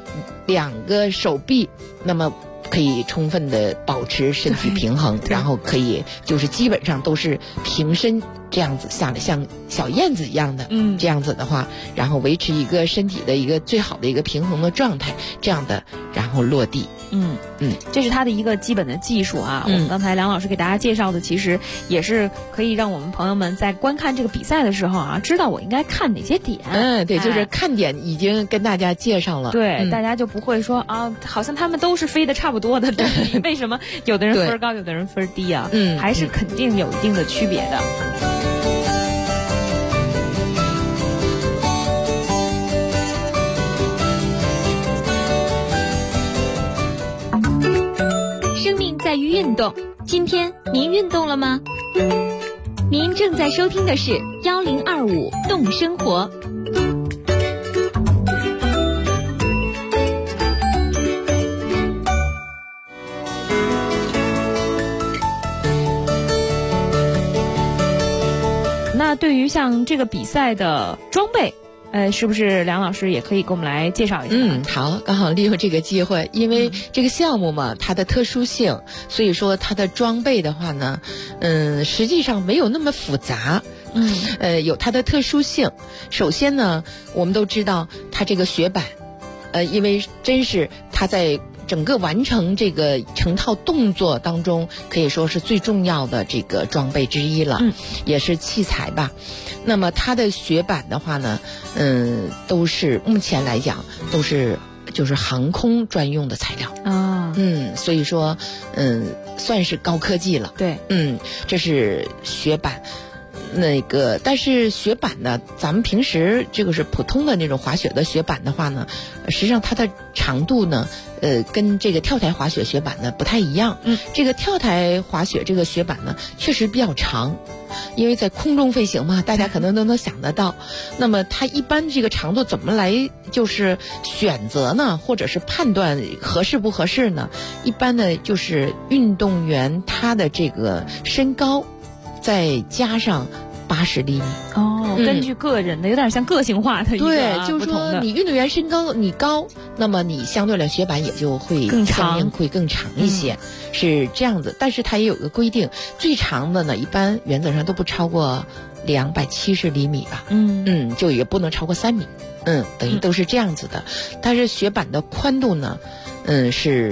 ，2个手臂，那么可以充分的保持身体平衡，然后可以就是基本上都是平身这样子下来，像小燕子一样的，这样子的话，然后维持一个身体的一个最好的一个平衡的状态，这样的然后落地。 这是它的一个基本的技术啊。我们刚才梁老师给大家介绍的，其实也是可以让我们朋友们在观看这个比赛的时候啊，知道我应该看哪些点。 对，就是看点已经跟大家介绍了。 对，大家就不会说啊，好像他们都是飞得差不多的，为什么有的人分高，有的人分低啊？还是肯定有一定的区别的。 在于运动，今天您运动了吗？您正在收听的是1025动生活。 那对于像这个比赛的装备，是不是梁老师也可以给我们来介绍一下？ 好，刚好利用这个机会，因为这个项目嘛，它的特殊性，所以说它的装备的话呢，实际上没有那么复杂。有它的特殊性。首先呢，我们都知道它这个雪板，因为真是它在整个完成这个成套动作当中，可以说是最重要的这个装备之一了，也是器材吧。那么它的雪板的话呢，都是目前来讲都是就是航空专用的材料啊，所以说算是高科技了。 对， 这是雪板。 但是雪板呢，咱们平时这个是普通的那种滑雪的雪板的话呢，实际上它的长度呢，跟这个跳台滑雪雪板呢不太一样。这个跳台滑雪这个雪板呢，确实比较长。因为在空中飞行嘛，大家可能都能想得到。那么它一般这个长度怎么来就是选择呢，或者是判断合适不合适呢？一般呢就是运动员他的这个身高再加上80厘米。 根据个人的，有点像个性化的一个对，就是说你运动员身高你高，那么你相对来雪板也就会更长， 会更长一些，是这样子。但是它也有个规定，最长的呢，一般原则上都不超过270厘米吧。就也不能超过3米。等于都是这样子的。但是雪板的宽度呢，是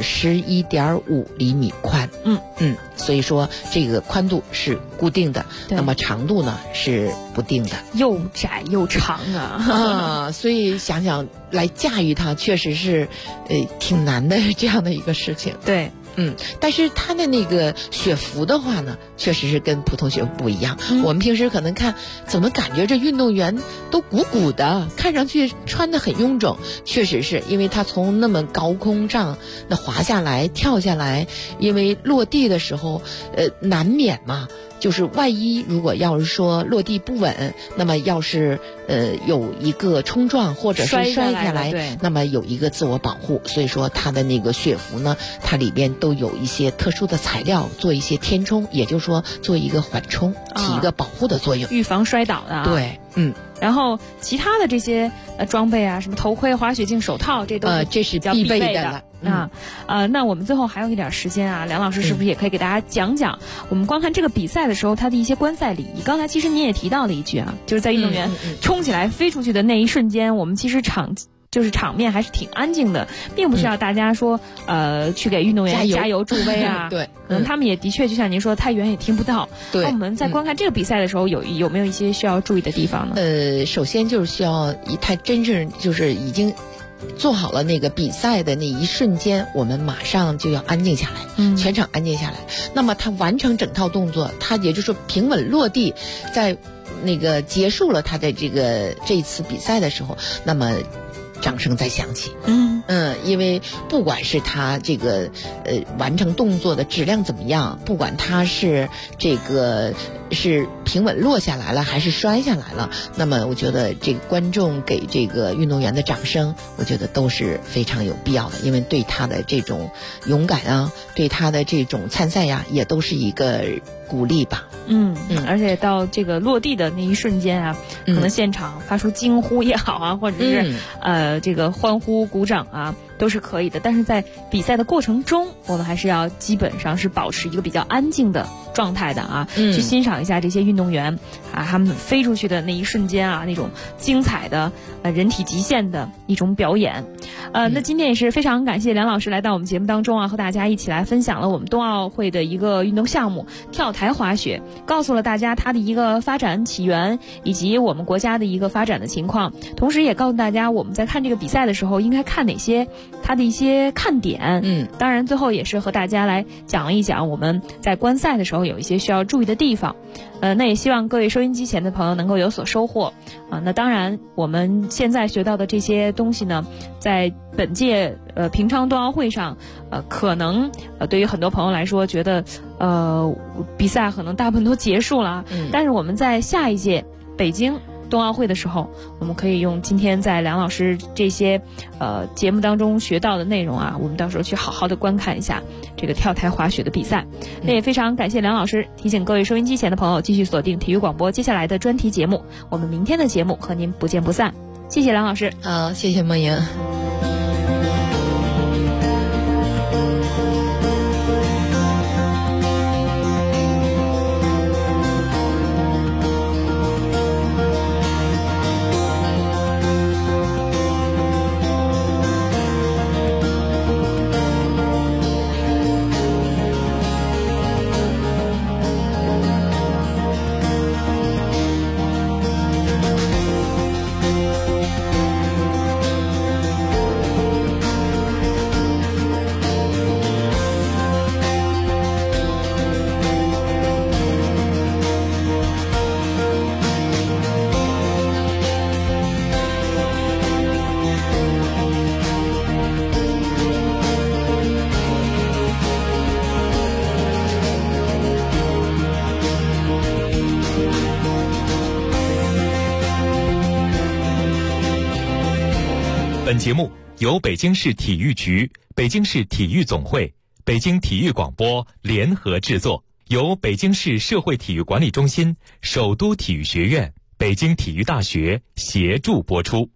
11.5厘米宽。所以说这个宽度是固定的，那么长度呢是不定的， 又窄又长啊。 所以想想来驾驭它，确实是挺难的这样的一个事情。 对。 但是它的那个雪服的话呢，确实是跟普通雪服不一样。我们平时可能看，怎么感觉这运动员都鼓鼓的，看上去穿得很臃肿。确实是因为他从那么高空上那滑下来、跳下来，因为落地的时候，难免嘛。就是万一如果要是说落地不稳，那么要是有一个冲撞或者是摔下来，那么有一个自我保护。所以说它的那个雪服呢，它里边都有一些特殊的材料做一些填充，也就是说做一个缓冲，起一个保护的作用， 预防摔倒的。 对。 然后其他的这些装备啊，什么头盔、滑雪镜、手套，这是必备的了。那我们最后还有一点时间啊，梁老师是不是也可以给大家讲讲我们观看这个比赛的时候它的一些观赛礼仪？刚才其实你也提到了一句啊，就是在运动员冲起来飞出去的那一瞬间，我们其实场面还是挺安静的，并不需要大家说去给运动员加油助威啊。 对， 可能他们也的确就像您说，太远也听不到。 对， 那我们在观看这个比赛的时候，有没有一些需要注意的地方呢？ 首先就是需要他真正就是已经做好了那个比赛的那一瞬间，我们马上就要安静下来，全场安静下来。那么他完成整套动作，他也就是说平稳落地，在那个结束了他的这一次比赛的时候，那么掌声再响起。因为不管是他这个完成动作的质量怎么样，不管他是这个是平稳落下来了还是摔下来了，那么我觉得这个观众给这个运动员的掌声，我觉得都是非常有必要的，因为对他的这种勇敢啊，对他的这种参赛呀，也都是一个鼓励吧。 而且到这个落地的那一瞬间啊，可能现场发出惊呼也好啊，或者是这个欢呼鼓掌啊，都是可以的。但是在比赛的过程中，我们还是要基本上是保持一个比较安静的状态的啊，去欣赏一下这些运动员啊，他们飞出去的那一瞬间啊，那种精彩的人体极限的一种表演。那今天也是非常感谢梁老师来到我们节目当中啊，和大家一起来分享了我们冬奥会的一个运动项目跳台滑雪，告诉了大家它的一个发展起源以及我们国家的一个发展的情况，同时也告诉大家我们在看这个比赛的时候应该看哪些它的一些看点。当然最后也是和大家来讲一讲我们在观赛的时候有一些需要注意的地方。那也希望各位收音机前的朋友能够有所收获啊。那当然我们现在学到的这些东西呢，在本届平昌冬奥会上可能对于很多朋友来说觉得比赛可能大部分都结束了，但是我们在下一届北京冬奥会的时候，我们可以用今天在梁老师这些节目当中学到的内容啊，我们到时候去好好的观看一下这个跳台滑雪的比赛。那也非常感谢梁老师，提醒各位收音机前的朋友继续锁定体育广播接下来的专题节目，我们明天的节目和您不见不散。谢谢梁老师。 好，谢谢梦莹。 本节目由北京市体育局、北京市体育总会、北京体育广播联合制作，由北京市社会体育管理中心、首都体育学院、北京体育大学协助播出。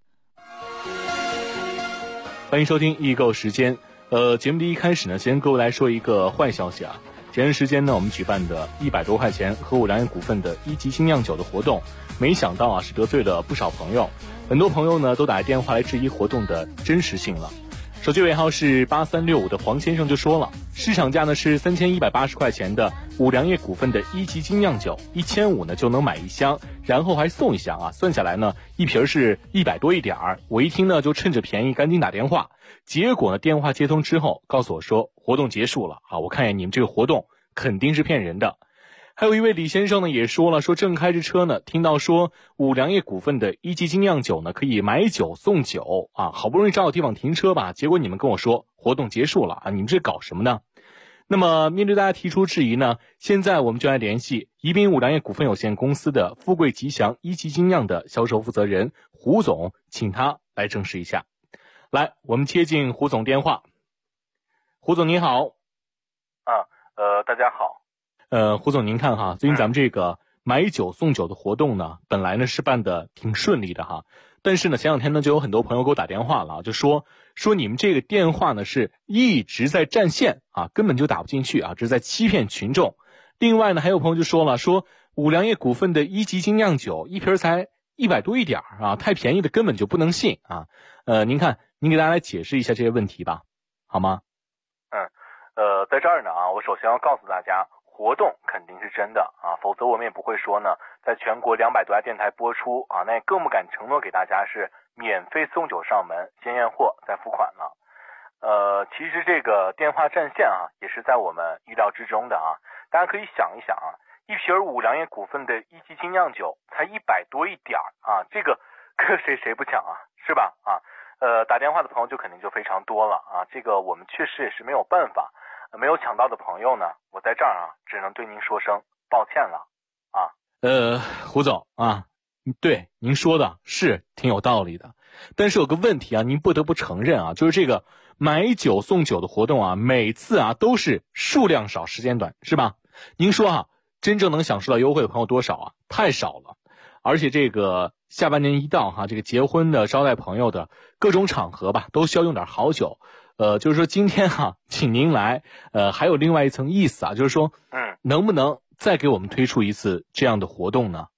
欢迎收听易购时间。节目的一开始呢，先跟各位来说一个坏消息啊。前段时间呢，我们举办的100多块钱和五粮液股份的1级精酿酒的活动，没想到啊是得罪了不少朋友，很多朋友呢都打电话来质疑活动的真实性了。手机尾号是8365的黄先生就说了，市场价呢是3180块钱的五粮液股份的1级精酿酒，1500呢就能买1箱，然后还送1箱啊，算下来呢一瓶是100多一点儿。我一听呢就趁着便宜赶紧打电话，结果呢电话接通之后告诉我说活动结束了啊，我看见你们这个活动肯定是骗人的。还有一位李先生呢也说了，说正开着车呢，听到说五粮液股份的1级精酿酒呢可以买酒送酒啊，好不容易找到地方停车吧，结果你们跟我说活动结束了啊，你们这搞什么呢？那么面对大家提出质疑呢，现在我们就来联系宜宾五粮液股份有限公司的富贵吉祥1级精酿的销售负责人胡总，请他来证实一下。来，我们接进胡总电话。胡总您好。 大家好。 胡总您看哈，最近咱们这个买酒送酒的活动呢，本来呢是办的挺顺利的哈，但是呢前两天呢就有很多朋友给我打电话了，就说你们这个电话呢是一直在占线啊，根本就打不进去啊，这是在欺骗群众。另外呢还有朋友就说了，说五粮液股份的1级精酿酒一瓶才100多一点啊，太便宜的根本就不能信啊。您看您给大家来解释一下这些问题吧，好吗？ 在这儿呢啊，我首先要告诉大家，活动肯定是真的啊，否则我们也不会说呢，在全国200多家电台播出啊，那也更不敢承诺给大家是免费送酒上门，先验货再付款了。其实这个电话占线啊，也是在我们意料之中的啊。大家可以想一想啊，一瓶五粮液股份的1级精酿酒才100多一点啊，这个可谁不抢啊，是吧？啊，打电话的朋友就肯定就非常多了啊，这个我们确实也是没有办法。没有抢到的朋友呢，我在这儿啊，只能对您说声抱歉了啊。 胡总啊，对您说的是挺有道理的，但是有个问题啊，您不得不承认啊，就是这个买酒送酒的活动啊，每次啊都是数量少时间短，是吧？您说啊，真正能享受到优惠的朋友多少啊？太少了。而且这个下半年一到哈，这个结婚的、招待朋友的各种场合吧，都需要用点好酒。就是说今天哈，请您来，还有另外一层意思啊，就是说，能不能再给我们推出一次这样的活动呢？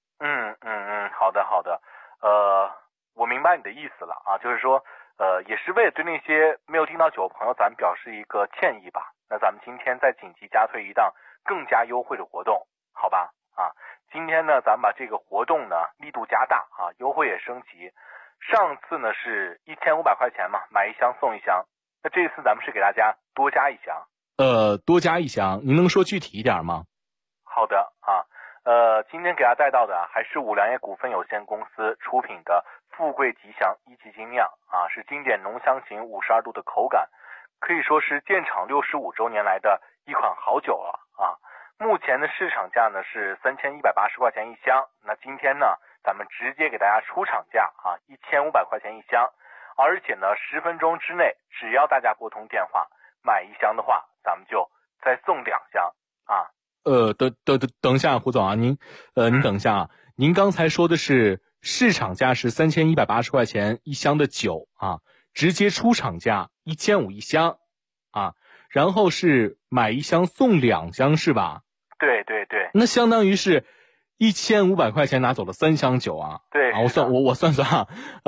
好的，我明白你的意思了啊，就是说，也是为了对那些没有订到酒的朋友，咱们表示一个歉意吧。那咱们今天再紧急加推一档更加优惠的活动，好吧？啊，今天呢，咱们把这个活动呢力度加大啊，优惠也升级。上次呢是1500块钱嘛，买1箱送1箱。那这次咱们是给大家多加1箱。 多加1箱，您能说具体一点吗？ 好的啊，今天给大家带到的还是五粮液股份有限公司出品的富贵吉祥1级精酿啊，是经典浓香型52度的口感，可以说是建厂65周年来的一款好酒了啊。目前的市场价呢是3180块钱1箱，那今天呢咱们直接给大家出厂价啊，1500块钱1箱，而且呢10分钟之内，只要大家拨通电话买1箱的话，咱们就再送2箱啊。 等一下，胡总啊，您等一下啊，您刚才说的是市场价是3180块钱1箱的酒啊，直接出厂价1500 1箱啊，然后是买1箱送2箱是吧？ 对， 那相当于是1500块钱拿走了3箱酒啊。 对啊，我算啊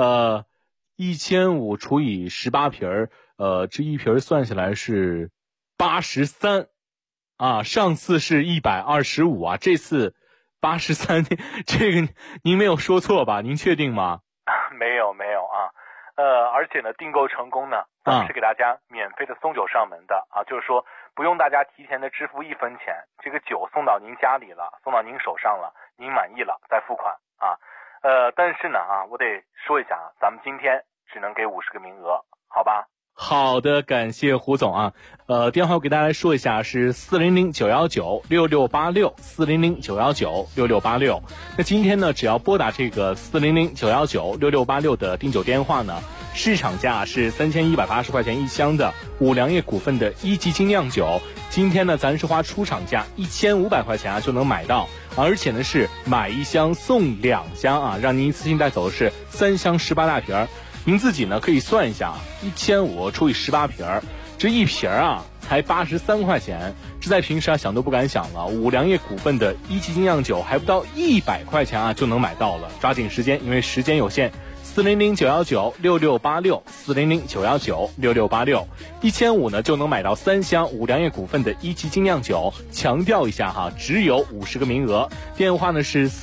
，1500除以18瓶这一瓶算下来是83啊，上次是125啊，这次83，这个您没有说错吧？您确定吗？ 没有啊，而且呢，订购成功呢，咱们是给大家免费的送酒上门的啊，就是说不用大家提前的支付1分钱，这个酒送到您家里了，送到您手上了，您满意了再付款啊。但是呢啊，我得说一下啊，咱们今天只能给50个名额，好吧？ 好的，感谢胡总啊。电话我给大家来说一下是400-919-6686 400-919-6686。那今天呢，只要拨打这个400-919-6686的订酒电话呢， 市场价是3180块钱一箱的五粮液股份的一级精酿酒，今天呢咱是花出厂价1500块钱啊就能买到，而且呢是买一箱送2箱啊，让您一次性带走的是3箱18大瓶儿。您自己呢可以算一下啊，1500除以18瓶儿，这一瓶儿啊才83块钱，这在平时啊想都不敢想了。五粮液股份的一级精酿酒还不到100块钱啊就能买到了，抓紧时间，因为时间有限。400-919-6686，400-919-6686，1500呢就能买到3箱五粮液股份的一级精酿酒。强调一下哈，只有50个名额。电话呢是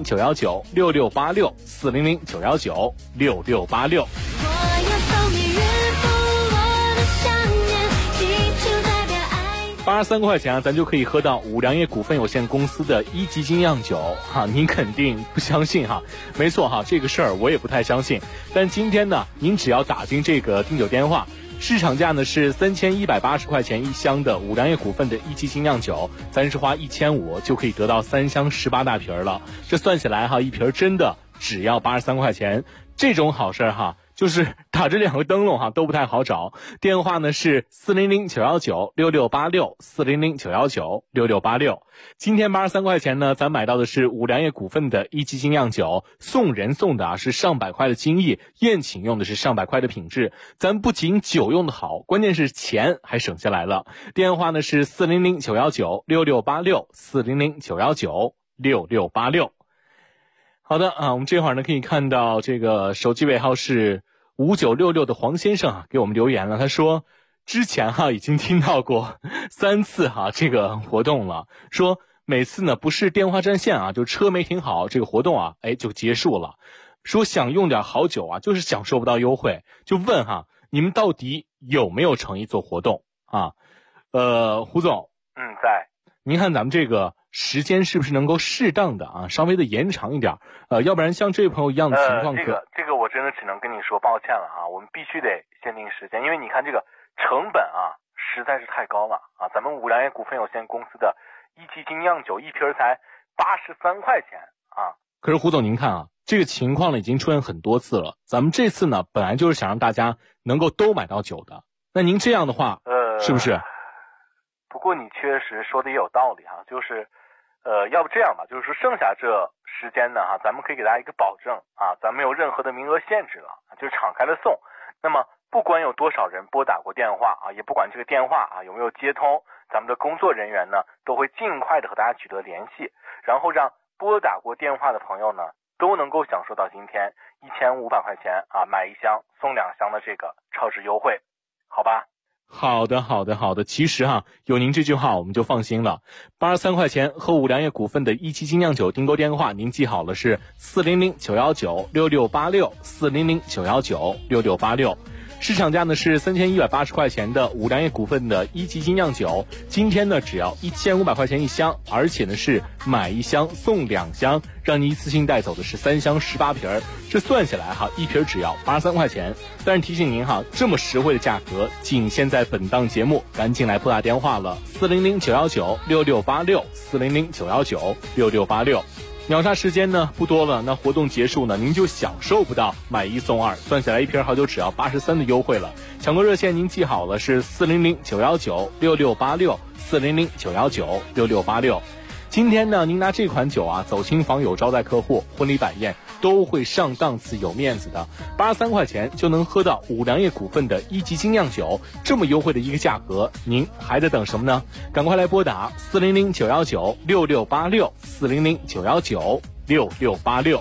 400-919-6686，400-919-6686。83块钱啊，咱就可以喝到五粮液股份有限公司的一级精酿酒哈，您肯定不相信哈？没错哈，这个事儿我也不太相信。但今天呢，您只要打进这个订酒电话，市场价呢是3180块钱一箱的五粮液股份的一级精酿酒，咱是花1500就可以得到3箱18大瓶了。这算起来哈，一瓶真的只要83块钱，这种好事哈。就是打这2个灯笼哈都不太好找，电话呢是400-919-6686，400-919-6686。今天83块钱呢，咱买到的是五粮液股份的一级精酿酒，送人送的啊是上百块的精益，宴请用的是上百块的品质，咱不仅酒用的好，关键是钱还省下来了。电话呢是400-919-6686，400-919-6686。好的啊，我们这会儿呢可以看到这个手机尾号是5966的黄先生啊给我们留言了，他说之前哈已经听到过3次哈这个活动了，说每次呢不是电话占线啊，就车没停好，这个活动啊就结束了。说想用点好酒啊，就是享受不到优惠，就问哈你们到底有没有诚意做活动啊？胡总， 在。 您看咱们这个时间是不是能够适当的啊，稍微的延长一点？要不然像这位朋友一样的情况这个我真的只能跟你说抱歉了啊，我们必须得限定时间，因为你看这个成本啊实在是太高了啊，咱们五粮液股份有限公司的一级精酿酒一瓶才83块钱啊。 可是胡总您看啊，这个情况呢已经出现很多次了，咱们这次呢本来就是想让大家能够都买到酒的，那您这样的话是不是？ 不过你确实说的也有道理哈，就是要不这样吧，就是说剩下这时间呢哈，咱们可以给大家一个保证啊，咱没有任何的名额限制了，就是敞开了送。那么不管有多少人拨打过电话啊，也不管这个电话啊有没有接通，咱们的工作人员呢都会尽快的和大家取得联系，然后让拨打过电话的朋友呢都能够享受到今天1500块钱啊买1箱送2箱的这个超值优惠，好吧？ 好的，其实哈，有您这句话我们就放心了。83块钱和五粮液股份的一级精酿酒订购电话，您记好了是400-919-6686，400-919-6686。市场价呢是3180块钱的五粮液股份的一级精酿酒，今天呢只要1500块钱一箱，而且呢是买1箱送2箱，让你一次性带走的是3箱18瓶儿，这算下来哈，一瓶只要83块钱。但是提醒您哈，这么实惠的价格仅限在本档节目，赶紧来拨打电话了，400-919-6686，400-919-6686。秒杀时间呢不多了，那活动结束呢，您就享受不到买1送2，算下来一瓶好酒只要83的优惠了。抢购热线您记好了是400-919-6686，400-919-6686。今天呢，您拿这款酒啊走亲访友、招待客户、婚礼摆宴都会上档次、有面子的。83块钱就能喝到五粮液股份的一级精酿酒，这么优惠的一个价格，您还在等什么呢？赶快来拨打400-919-6686，400-919-6686。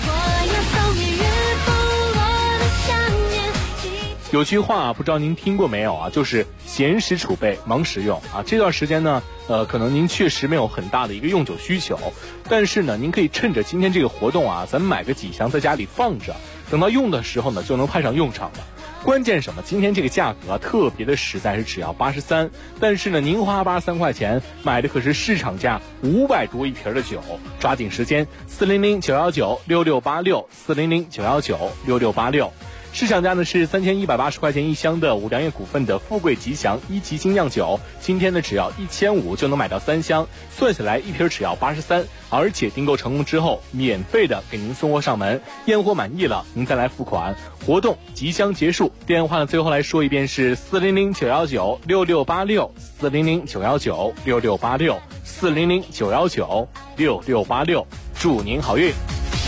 有句话不知道您听过没有啊，就是闲时储备，忙时用啊。这段时间呢，可能您确实没有很大的一个用酒需求，但是呢，您可以趁着今天这个活动啊，咱们买个几箱在家里放着，等到用的时候呢，就能派上用场了。关键什么？今天这个价格啊，特别的实在，是只要83，但是呢，您花83块钱买的可是市场价500多一瓶的酒，抓紧时间，400-919-6686，400-919-6686。 市场价呢是3180块钱一箱的五粮液股份的富贵吉祥一级精酿酒，今天呢只要1500就能买到3箱，算下来一瓶只要83，而且订购成功之后免费的给您送货上门，验货满意了您再来付款。活动即将结束，电话呢最后来说一遍是400-919-6686，400-919-6686，400-919-6686，祝您好运。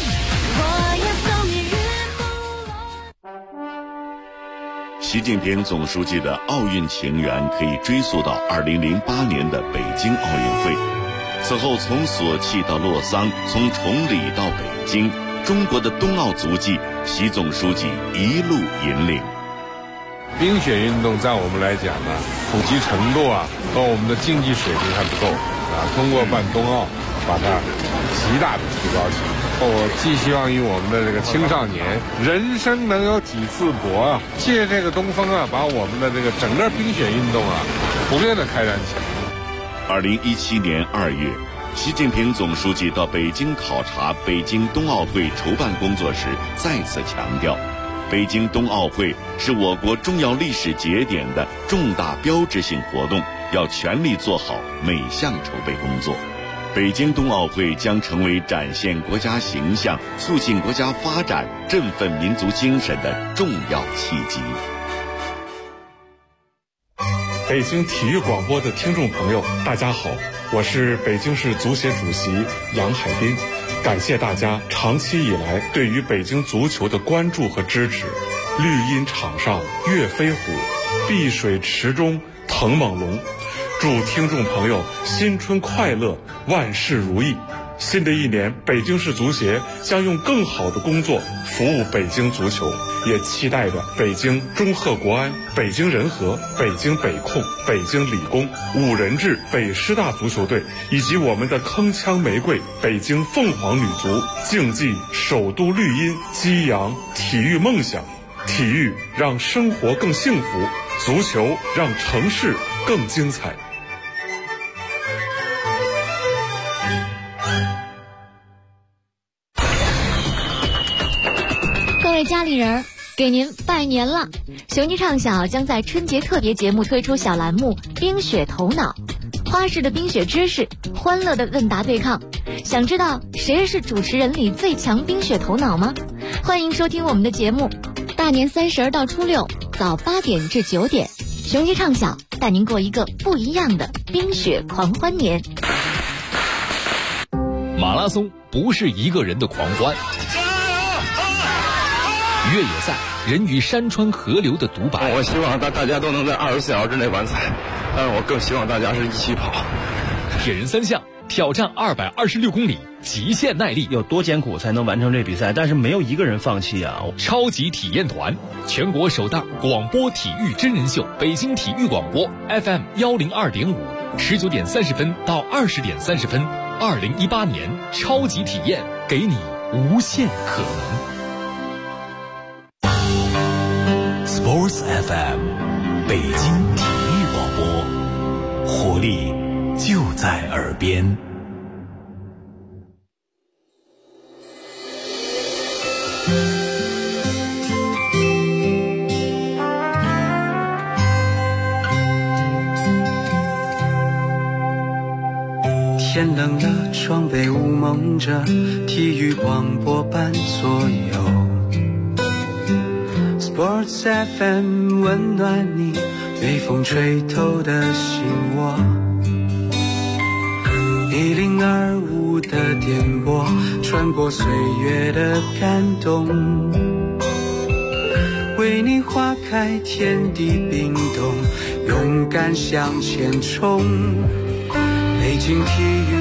习近平总书记的奥运情缘可以追溯到2008年的北京奥运会。此后从索契到洛桑，从崇礼到北京，中国的冬奥足迹，习总书记一路引领。 冰雪运动在我们来讲呢，普及程度和我们的竞技水平还不够通过办冬奥，把它极大的提高起来。我寄希望于我们的这个青少年，人生能有几次搏借这个东风把我们的这个整个冰雪运动普遍的开展起来。 2017年2月，习近平总书记到北京考察北京冬奥会筹办工作时，再次强调，北京冬奥会是我国重要历史节点的重大标志性活动，要全力做好每项筹备工作。北京冬奥会将成为展现国家形象、促进国家发展、振奋民族精神的重要契机。 北京体育广播的听众朋友，大家好，我是北京市足协主席杨海滨，感谢大家长期以来对于北京足球的关注和支持。绿茵场上跃飞虎，碧水池中腾猛龙。祝听众朋友新春快乐，万事如意。新的一年，北京市足协将用更好的工作服务北京足球，也期待着北京中赫国安、北京人和、北京北控、北京理工、五人制北师大足球队，以及我们的铿锵玫瑰北京凤凰女足，竞技首都绿茵，激扬体育梦想。体育让生活更幸福，足球让城市更精彩。 各位家里人，给您拜年了！雄鸡唱小将在春节特别节目推出小栏目冰雪头脑，花式的冰雪知识，欢乐的问答对抗。想知道谁是主持人里最强冰雪头脑吗？欢迎收听我们的节目，大年30到初6早8点至9点，雄鸡唱小带您过一个不一样的冰雪狂欢年。 马拉松不是一个人的狂欢，越野赛人与山川河流的独白。 我希望大家都能在24小时之内完赛，但是我更希望大家是一起跑。 铁人3项挑战226公里，极限耐力， 有多艰苦才能完成这比赛？但是没有一个人放弃啊！ 超级体验团，全国首档广播体育真人秀，北京体育广播 FM 102.5，19点30分到20点30分，2018年超级体验，给你无限可能。 Sports FM， 北京体育广播，活力就在耳边。 天冷了，窗被雾蒙着，体育广播伴左右。Sports FM 温暖你，被风吹透的心窝。1025的电波，穿过岁月的感动，为你划开天地冰冻，勇敢向前冲。北京体育